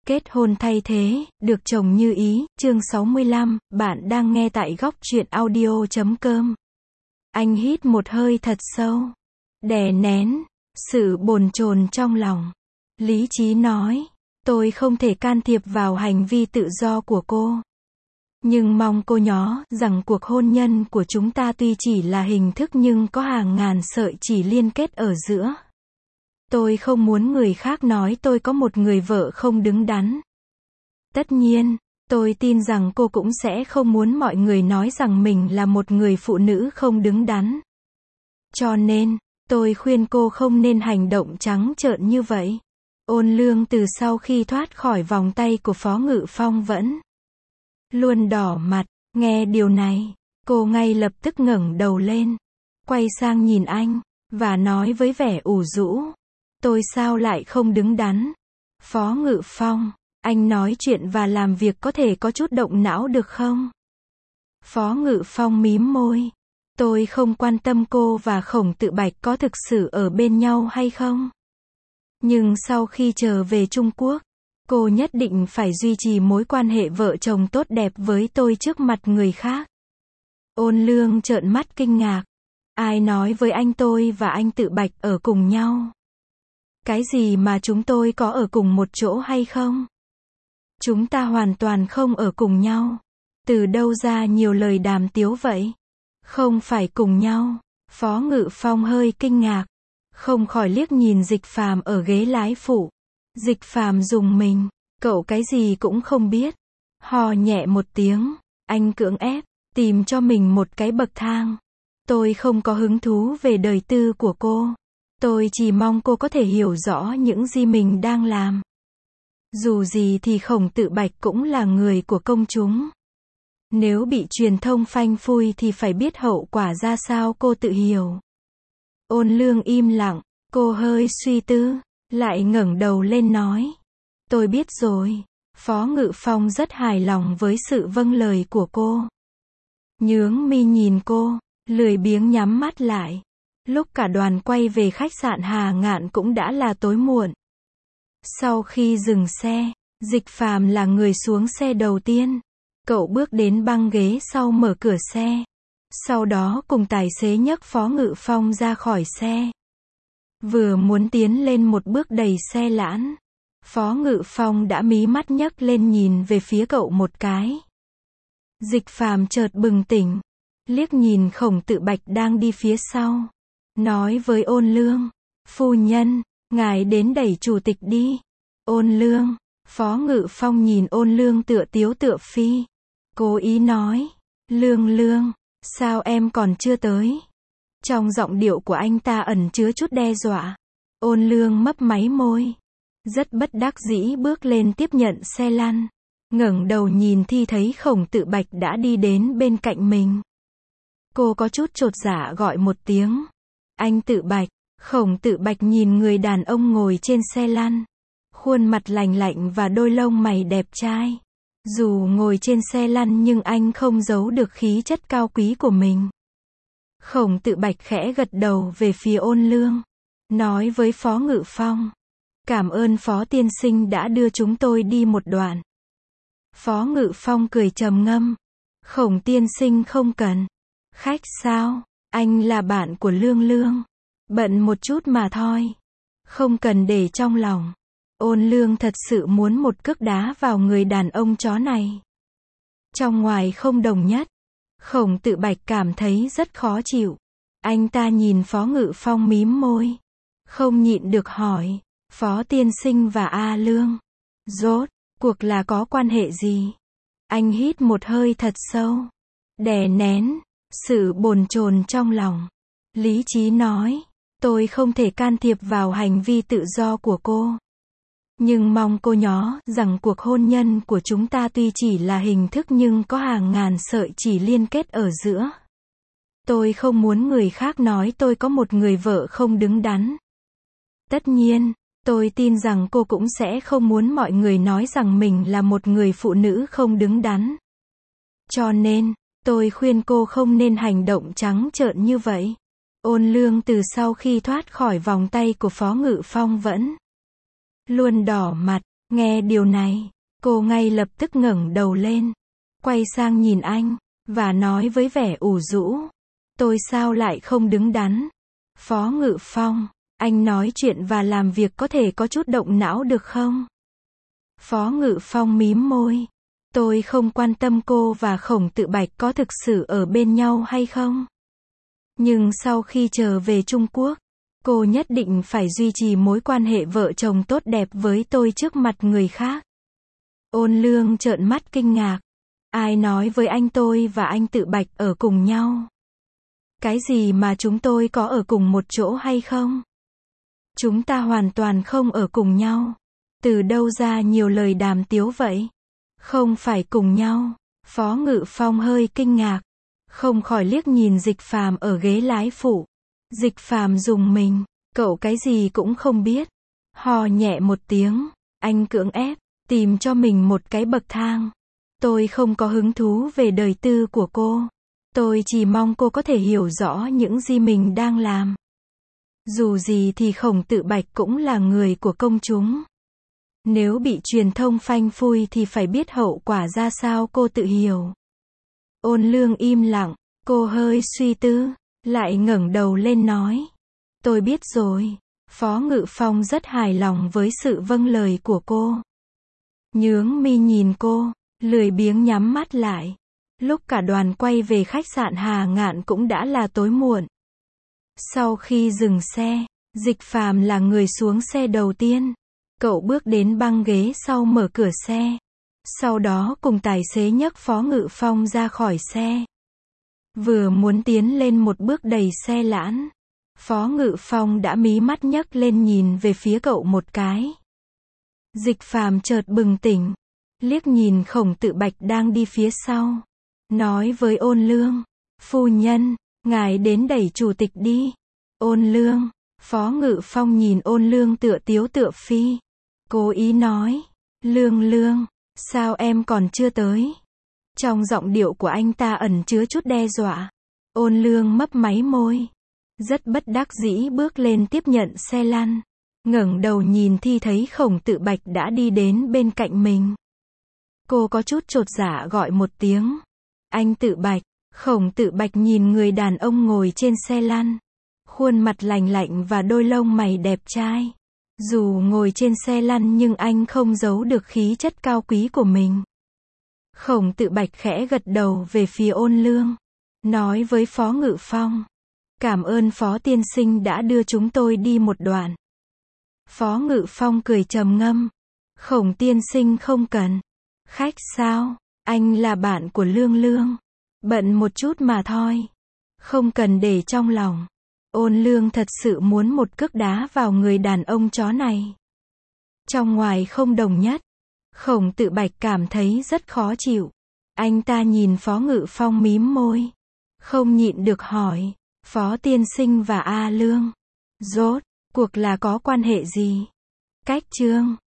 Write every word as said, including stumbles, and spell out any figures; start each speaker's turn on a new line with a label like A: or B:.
A: Kết hôn thay thế, được chồng như ý, chương sáu mươi lăm, bạn đang nghe tại góc truyện audio chấm com. Anh hít một hơi thật sâu, đè nén sự bồn chồn trong lòng. Lý trí nói, tôi không thể can thiệp vào hành vi tự do của cô. Nhưng mong cô nhớ rằng cuộc hôn nhân của chúng ta tuy chỉ là hình thức nhưng có hàng ngàn sợi chỉ liên kết ở giữa. Tôi không muốn người khác nói tôi có một người vợ không đứng đắn. Tất nhiên, tôi tin rằng cô cũng sẽ không muốn mọi người nói rằng mình là một người phụ nữ không đứng đắn. Cho nên, tôi khuyên cô không nên hành động trắng trợn như vậy. Ôn Lương từ sau khi thoát khỏi vòng tay của Phó Ngự Phong vẫn luôn đỏ mặt, nghe điều này, cô ngay lập tức ngẩng đầu lên, quay sang nhìn anh, và nói với vẻ ủ rũ. Tôi sao lại không đứng đắn? Phó Ngự Phong, anh nói chuyện và làm việc có thể có chút động não được không? Phó Ngự Phong mím môi. Tôi không quan tâm cô và Khổng Tự Bạch có thực sự ở bên nhau hay không. Nhưng sau khi trở về Trung Quốc, cô nhất định phải duy trì mối quan hệ vợ chồng tốt đẹp với tôi trước mặt người khác. Ôn Lương trợn mắt kinh ngạc. Ai nói với anh tôi và anh Tự Bạch ở cùng nhau? Cái gì mà chúng tôi có ở cùng một chỗ hay không? Chúng ta hoàn toàn không ở cùng nhau. Từ đâu ra nhiều lời đàm tiếu vậy? Không phải cùng nhau. Phó Ngự Phong hơi kinh ngạc, không khỏi liếc nhìn Dịch Phàm ở ghế lái phụ. Dịch Phàm rùng mình, cậu cái gì cũng không biết. Hò nhẹ một tiếng, anh cưỡng ép tìm cho mình một cái bậc thang. Tôi không có hứng thú về đời tư của cô. Tôi chỉ mong cô có thể hiểu rõ những gì mình đang làm. Dù gì thì Khổng Tự Bạch cũng là người của công chúng. Nếu bị truyền thông phanh phui thì phải biết hậu quả ra sao, cô tự hiểu. Ôn Lương im lặng, cô hơi suy tư, lại ngẩng đầu lên nói. Tôi biết rồi. Phó Ngự Phong rất hài lòng với sự vâng lời của cô. Nhướng mi nhìn cô, lười biếng nhắm mắt lại. Lúc cả đoàn quay về khách sạn Hà Ngạn cũng đã là tối muộn. Sau khi dừng xe, Dịch Phàm là người xuống xe đầu tiên. Cậu bước đến băng ghế sau mở cửa xe. Sau đó cùng tài xế nhấc Phó Ngự Phong ra khỏi xe. Vừa muốn tiến lên một bước đẩy xe lãn, Phó Ngự Phong đã mí mắt nhấc lên nhìn về phía cậu một cái. Dịch Phàm chợt bừng tỉnh, liếc nhìn Khổng Tự Bạch đang đi phía sau. Nói với Ôn Lương, phu nhân, ngài đến đẩy chủ tịch đi. Ôn Lương, Phó Ngự Phong nhìn Ôn Lương tựa tiếu tựa phi. Cố ý nói, Lương Lương, sao em còn chưa tới? Trong giọng điệu của anh ta ẩn chứa chút đe dọa. Ôn Lương mấp máy môi, rất bất đắc dĩ bước lên tiếp nhận xe lăn. Ngẩng đầu nhìn thì thấy Khổng Tự Bạch đã đi đến bên cạnh mình. Cô có chút chột dạ gọi một tiếng. Anh Tự Bạch. Khổng Tự Bạch nhìn người đàn ông ngồi trên xe lăn. Khuôn mặt lành lạnh và đôi lông mày đẹp trai. Dù ngồi trên xe lăn nhưng anh không giấu được khí chất cao quý của mình. Khổng Tự Bạch khẽ gật đầu về phía Ôn Lương. Nói với Phó Ngự Phong. Cảm ơn Phó tiên sinh đã đưa chúng tôi đi một đoạn. Phó Ngự Phong cười trầm ngâm. Khổng tiên sinh không cần. Khách sao? Anh là bạn của Lương Lương. Bận một chút mà thôi. Không cần để trong lòng. Ôn Lương thật sự muốn một cước đá vào người đàn ông chó này. Trong ngoài không đồng nhất. Khổng Tự Bạch cảm thấy rất khó chịu. Anh ta nhìn Phó Ngự Phong mím môi. Không nhịn được hỏi. Phó tiên sinh và A Lương. Rốt cuộc là có quan hệ gì? Anh hít một hơi thật sâu. Đè nén sự bồn chồn trong lòng. Lý trí nói. Tôi không thể can thiệp vào hành vi tự do của cô. Nhưng mong cô nhớ rằng cuộc hôn nhân của chúng ta tuy chỉ là hình thức nhưng có hàng ngàn sợi chỉ liên kết ở giữa. Tôi không muốn người khác nói tôi có một người vợ không đứng đắn. Tất nhiên, tôi tin rằng cô cũng sẽ không muốn mọi người nói rằng mình là một người phụ nữ không đứng đắn. Cho nên, tôi khuyên cô không nên hành động trắng trợn như vậy. Ôn Lương từ sau khi thoát khỏi vòng tay của Phó Ngự Phong vẫn luôn đỏ mặt, Nghe điều này, cô ngay lập tức ngẩng đầu lên, quay sang nhìn anh, và nói với vẻ ủ rũ. Tôi sao lại không đứng đắn? Phó Ngự Phong, anh nói chuyện và làm việc có thể có chút động não được không? Phó Ngự Phong mím môi. Tôi không quan tâm cô và Khổng Tự Bạch có thực sự ở bên nhau hay không. Nhưng sau khi trở về Trung Quốc, cô nhất định phải duy trì mối quan hệ vợ chồng tốt đẹp với tôi trước mặt người khác. Ôn Lương trợn mắt kinh ngạc. Ai nói với anh tôi và anh Tự Bạch ở cùng nhau? Cái gì mà chúng tôi có ở cùng một chỗ hay không? Chúng ta hoàn toàn không ở cùng nhau. Từ đâu ra nhiều lời đàm tiếu vậy? Không phải cùng nhau. Phó Ngự Phong hơi kinh ngạc, không khỏi liếc nhìn Dịch Phàm ở ghế lái phụ. Dịch Phàm rùng mình, cậu cái gì cũng không biết. Hò nhẹ một tiếng, anh cưỡng ép, tìm cho mình một cái bậc thang. Tôi không có hứng thú về đời tư của cô. Tôi chỉ mong cô có thể hiểu rõ những gì mình đang làm. Dù gì thì Khổng Tự Bạch cũng là người của công chúng. Nếu bị truyền thông phanh phui thì phải biết hậu quả ra sao, cô tự hiểu. Ôn Lương im lặng, cô hơi suy tư, lại ngẩng đầu lên nói. Tôi biết rồi. Phó Ngự Phong rất hài lòng với sự vâng lời của cô. Nhướng mi nhìn cô, lười biếng nhắm mắt lại. Lúc cả đoàn quay về khách sạn Hà Ngạn cũng đã là tối muộn. Sau khi dừng xe, Dịch Phàm là người xuống xe đầu tiên. Cậu bước đến băng ghế sau mở cửa xe. Sau đó cùng tài xế nhấc Phó Ngự Phong ra khỏi xe. Vừa muốn tiến lên một bước đẩy xe lãn, Phó Ngự Phong đã mí mắt nhấc lên nhìn về phía cậu một cái. Dịch Phàm chợt bừng tỉnh, liếc nhìn Khổng Tự Bạch đang đi phía sau. Nói với Ôn Lương, phu nhân, ngài đến đẩy chủ tịch đi. Ôn Lương, Phó Ngự Phong nhìn Ôn Lương tựa tiếu tựa phi. Cố ý nói, Lương Lương, sao em còn chưa tới? Trong giọng điệu của anh ta ẩn chứa chút đe dọa. Ôn Lương mấp máy môi, rất bất đắc dĩ bước lên tiếp nhận xe lăn. Ngẩng đầu nhìn thì thấy Khổng Tự Bạch đã đi đến bên cạnh mình. Cô có chút chột dạ gọi một tiếng. Anh Tự Bạch. Khổng Tự Bạch nhìn người đàn ông ngồi trên xe lăn. Khuôn mặt lành lạnh và đôi lông mày đẹp trai. Dù ngồi trên xe lăn nhưng anh không giấu được khí chất cao quý của mình. Khổng Tự Bạch khẽ gật đầu về phía Ôn Lương. Nói với Phó Ngự Phong. Cảm ơn Phó tiên sinh đã đưa chúng tôi đi một đoạn. Phó Ngự Phong cười trầm ngâm. Khổng tiên sinh không cần. Khách sao? Anh là bạn của Lương Lương. Bận một chút mà thôi. Không cần để trong lòng. Ôn Lương thật sự muốn một cước đá vào người đàn ông chó này. Trong ngoài không đồng nhất. Khổng Tự Bạch cảm thấy rất khó chịu. Anh ta nhìn Phó Ngự Phong mím môi. Không nhịn được hỏi. Phó tiên sinh và A Lương. Rốt cuộc là có quan hệ gì? Cách chương